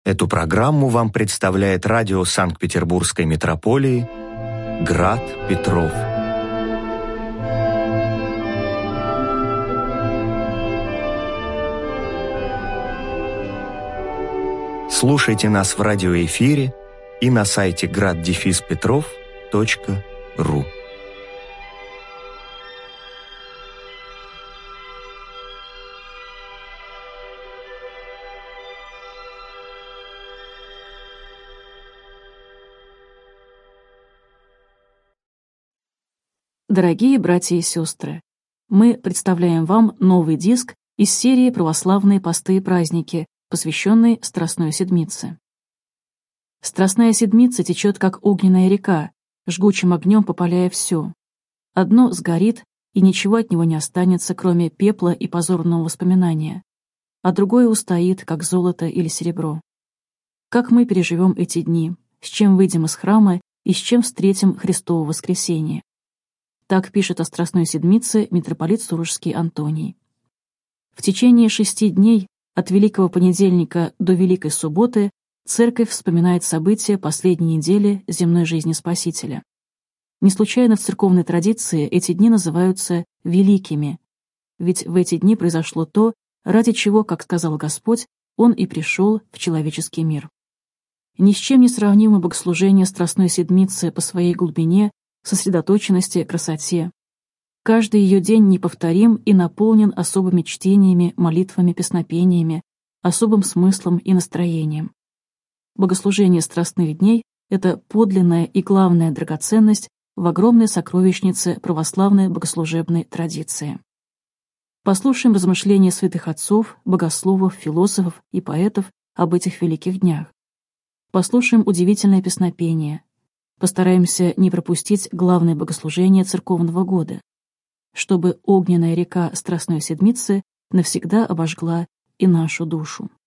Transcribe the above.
Эту программу вам представляет радио Санкт-Петербургской митрополии «Град Петров». Слушайте нас в радиоэфире и на сайте grad-petrov.ru. Дорогие братья и сестры, мы представляем вам новый диск из серии «Православные посты и праздники», посвященный Страстной Седмице. Страстная Седмица течет, как огненная река, жгучим огнем попаляя все. Одно сгорит, и ничего от него не останется, кроме пепла и позорного воспоминания, а другое устоит, как золото или серебро. Как мы переживем эти дни, с чем выйдем из храма и с чем встретим Христово воскресение? Так пишет о Страстной Седмице митрополит Сурожский Антоний. В течение 6 дней, от Великого Понедельника до Великой Субботы, Церковь вспоминает события последней недели земной жизни Спасителя. Не случайно в церковной традиции эти дни называются «великими», ведь в эти дни произошло то, ради чего, как сказал Господь, Он и пришел в человеческий мир. Ни с чем не сравнимо богослужение Страстной Седмицы по своей глубине, сосредоточенности, красоте. Каждый ее день неповторим и наполнен особыми чтениями, молитвами, песнопениями, особым смыслом и настроением. Богослужение страстных дней — это подлинная и главная драгоценность в огромной сокровищнице православной богослужебной традиции. Послушаем размышления святых отцов, богословов, философов и поэтов об этих великих днях. Послушаем удивительное песнопение. Постараемся не пропустить главное богослужение церковного года, чтобы огненная река Страстной Седмицы навсегда обожгла и нашу душу.